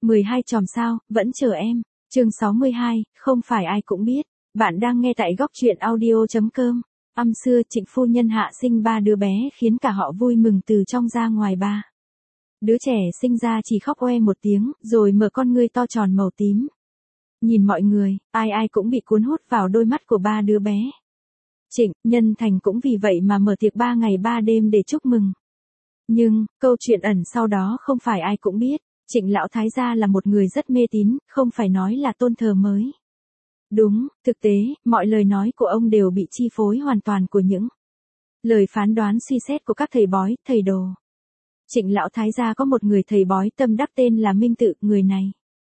12 chòm sao, vẫn chờ em. Chương 62, không phải ai cũng biết. Bạn đang nghe tại góc truyện audio.com. Năm xưa Trịnh phu nhân hạ sinh 3 đứa bé khiến cả họ vui mừng từ trong ra ngoài ba. Đứa trẻ sinh ra chỉ khóc oe một tiếng, rồi mở con ngươi to tròn màu tím. Nhìn mọi người, ai ai cũng bị cuốn hút vào đôi mắt của 3 đứa bé. Trịnh, Nhân Thành cũng vì vậy mà mở tiệc 3 ngày 3 đêm để chúc mừng. Nhưng, câu chuyện ẩn sau đó không phải ai cũng biết. Trịnh lão thái gia là một người rất mê tín, không phải nói là tôn thờ mới. Đúng, thực tế, mọi lời nói của ông đều bị chi phối hoàn toàn của những lời phán đoán suy xét của các thầy bói, thầy đồ. Trịnh lão thái gia có một người thầy bói tâm đắc tên là Minh Tự, người này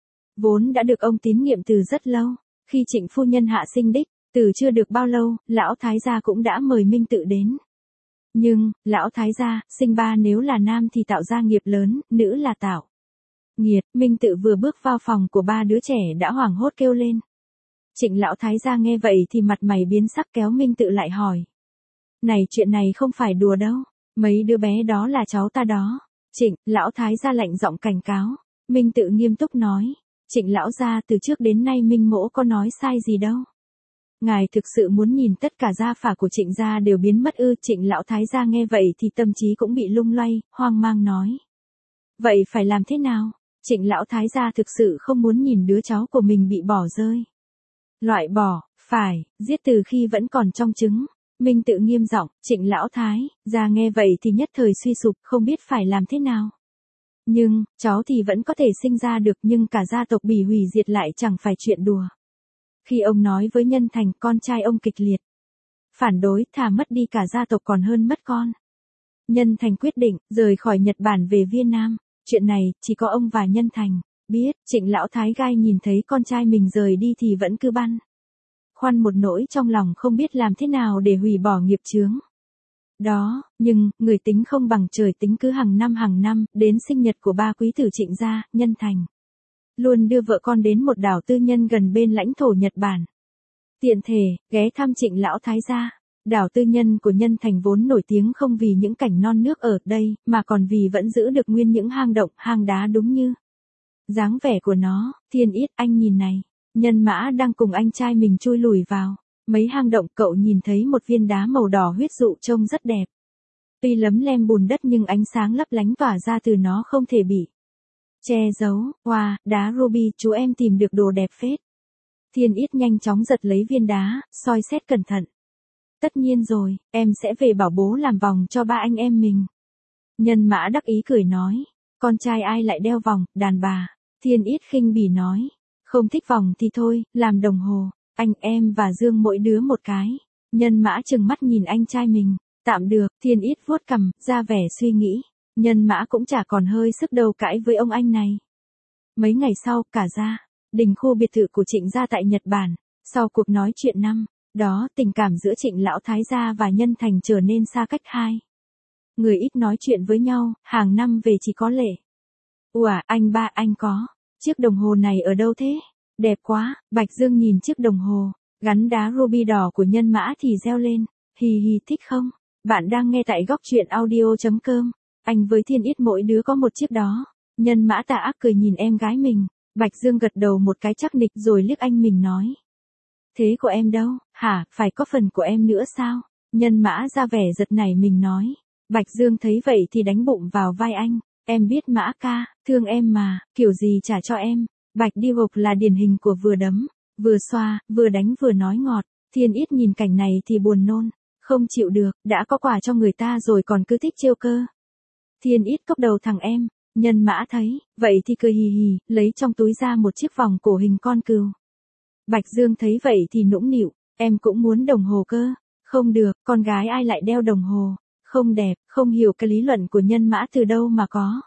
vốn đã được ông tín nhiệm từ rất lâu. Khi Trịnh phu nhân hạ sinh đích, từ chưa được bao lâu, lão thái gia cũng đã mời Minh Tự đến. Nhưng, lão thái gia, sinh ba nếu là nam thì tạo ra nghiệp lớn, nữ là tạo nghiệt. Minh Tự vừa bước vào phòng của 3 đứa trẻ đã hoảng hốt kêu lên. Trịnh lão thái gia nghe vậy thì mặt mày biến sắc kéo Minh Tự lại hỏi. Này, chuyện này không phải đùa đâu, mấy đứa bé đó là cháu ta đó. Trịnh, lão thái gia lạnh giọng cảnh cáo. Minh Tự nghiêm túc nói. Trịnh lão gia, từ trước đến nay Minh mỗ có nói sai gì đâu. Ngài thực sự muốn nhìn tất cả gia phả của Trịnh gia đều biến mất ư? Trịnh lão thái gia nghe vậy thì tâm trí cũng bị lung lay, hoang mang nói. Vậy phải làm thế nào? Trịnh lão thái gia thực sự không muốn nhìn đứa cháu của mình bị bỏ rơi. Loại bỏ, phải, giết từ khi vẫn còn trong trứng. Minh Tự nghiêm giọng. Trịnh lão thái gia nghe vậy thì nhất thời suy sụp, không biết phải làm thế nào. Nhưng, cháu thì vẫn có thể sinh ra được, nhưng cả gia tộc bị hủy diệt lại chẳng phải chuyện đùa. Khi ông nói với Nhân Thành, con trai ông kịch liệt phản đối, thà mất đi cả gia tộc còn hơn mất con. Nhân Thành quyết định rời khỏi Nhật Bản về Viên Nam. Chuyện này chỉ có ông và Nhân Thành biết. Trịnh lão thái gai nhìn thấy con trai mình rời đi thì vẫn cứ băn khoăn một nỗi trong lòng, không biết làm thế nào để hủy bỏ nghiệp chướng đó. Nhưng, người tính không bằng trời tính, cứ hàng năm, đến sinh nhật của 3 quý tử Trịnh gia, Nhân Thành luôn đưa vợ con đến một đảo tư nhân gần bên lãnh thổ Nhật Bản. Tiện thể, ghé thăm Trịnh lão thái gia. Đảo tư nhân của Nhân Thành vốn nổi tiếng không vì những cảnh non nước ở đây, mà còn vì vẫn giữ được nguyên những hang động, hang đá đúng như dáng vẻ của nó. Thiên Yết, anh nhìn này. Nhân Mã đang cùng anh trai mình chui lùi vào mấy hang động, cậu nhìn thấy một viên đá màu đỏ huyết dụ trông rất đẹp. Tuy lấm lem bùn đất nhưng ánh sáng lấp lánh tỏa ra từ nó không thể bị che giấu. Wow, đá ruby, chú em tìm được đồ đẹp phết. Thiên Yết nhanh chóng giật lấy viên đá, soi xét cẩn thận. Tất nhiên rồi, em sẽ về bảo bố làm vòng cho 3 anh em mình. Nhân Mã đắc ý cười nói. Con trai ai lại đeo vòng, đàn bà. Thiên Yết khinh bỉ nói. Không thích vòng thì thôi, làm đồng hồ. Anh em và Dương mỗi đứa một cái. Nhân Mã trừng mắt nhìn anh trai mình. Tạm được. Thiên Yết vuốt cằm, ra vẻ suy nghĩ. Nhân Mã cũng chả còn hơi sức đâu cãi với ông anh này. Mấy ngày sau, cả gia đình khu biệt thự của Trịnh gia tại Nhật Bản. Sau cuộc nói chuyện năm đó, tình cảm giữa Trịnh lão thái gia và Nhân Thành trở nên xa cách hai người ít nói chuyện với nhau, hàng năm về chỉ có Lệ. Ủa, anh ba, anh có chiếc đồng hồ này ở đâu thế? Đẹp quá. Bạch Dương nhìn chiếc đồng hồ gắn đá ruby đỏ của Nhân Mã thì reo lên. Hì hì, thích không? Bạn đang nghe tại góc truyện audio.com. Anh với Thiên Yết mỗi đứa có một chiếc đó. Nhân Mã tà ác cười nhìn em gái mình. Bạch Dương gật đầu một cái chắc nịch rồi liếc anh mình nói. Thế của em đâu? Hả, phải có phần của em nữa sao? Nhân Mã ra vẻ giật nảy mình nói. Bạch Dương thấy vậy thì đánh bụng vào vai anh. Em biết Mã ca, thương em mà, kiểu gì trả cho em. Bạch Đi Hộp là điển hình của vừa đấm, vừa xoa, vừa đánh vừa nói ngọt. Thiên Yết nhìn cảnh này thì buồn nôn. Không chịu được, đã có quà cho người ta rồi còn cứ thích trêu cơ. Thiên Yết cốc đầu thằng em. Nhân Mã thấy, vậy thì cười hì hì, lấy trong túi ra một chiếc vòng cổ hình con cừu. Bạch Dương thấy vậy thì nũng nịu, em cũng muốn đồng hồ cơ. Không được, con gái ai lại đeo đồng hồ. Không đẹp, không hiểu cái lý luận của Nhân Mã từ đâu mà có.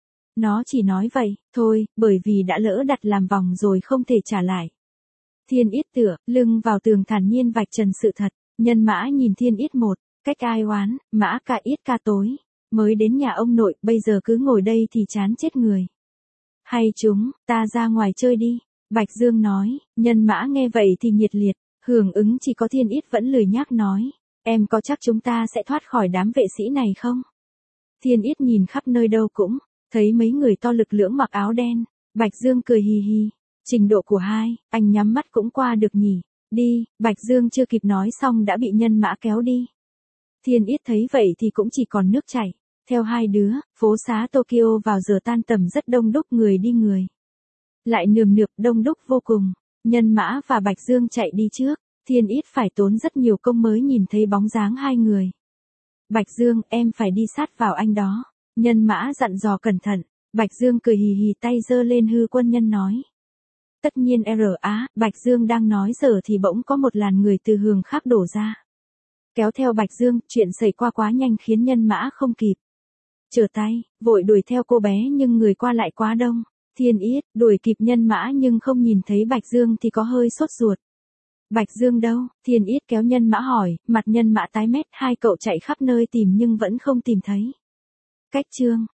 Nó chỉ nói vậy, thôi, bởi vì đã lỡ đặt làm vòng rồi không thể trả lại. Thiên Yết tựa lưng vào tường thản nhiên vạch trần sự thật. Nhân Mã nhìn Thiên Yết một cách ai oán. Mã ca Yết ca tối mới đến nhà ông nội, bây giờ cứ ngồi đây thì chán chết người. Hay chúng ta ra ngoài chơi đi. Bạch Dương nói. Nhân Mã nghe vậy thì nhiệt liệt hưởng ứng, chỉ có Thiên Yết vẫn lười nhác nói. Em có chắc chúng ta sẽ thoát khỏi đám vệ sĩ này không? Thiên Yết nhìn khắp nơi đâu cũng thấy mấy người to lực lưỡng mặc áo đen, Bạch Dương cười hì hì. Trình độ của hai, anh nhắm mắt cũng qua được nhỉ. Đi, Bạch Dương chưa kịp nói xong đã bị nhân mã kéo đi. Thiên Yết thấy vậy thì cũng chỉ còn nước chảy. Theo hai đứa, phố xá Tokyo vào giờ tan tầm rất đông đúc người đi người. Lại nườm nượp đông đúc vô cùng. Nhân mã và Bạch Dương chạy đi trước. Thiên Yết phải tốn rất nhiều công mới nhìn thấy bóng dáng hai người. Bạch Dương, em phải đi sát vào anh đó. Nhân mã dặn dò cẩn thận. Bạch Dương cười hì hì tay giơ lên hư quân nhân nói. Tất nhiên Bạch Dương đang nói giờ thì bỗng có một làn người từ hướng khác đổ ra. Kéo theo Bạch Dương, chuyện xảy qua quá nhanh khiến nhân mã không kịp. Trở tay, vội đuổi theo cô bé nhưng người qua lại quá đông. Thiên Yết, đuổi kịp nhân mã nhưng không nhìn thấy Bạch Dương thì có hơi sốt ruột. Bạch Dương đâu? Thiên Yết kéo nhân mã hỏi, mặt nhân mã tái mét, hai cậu chạy khắp nơi tìm nhưng vẫn không tìm thấy. Cách chương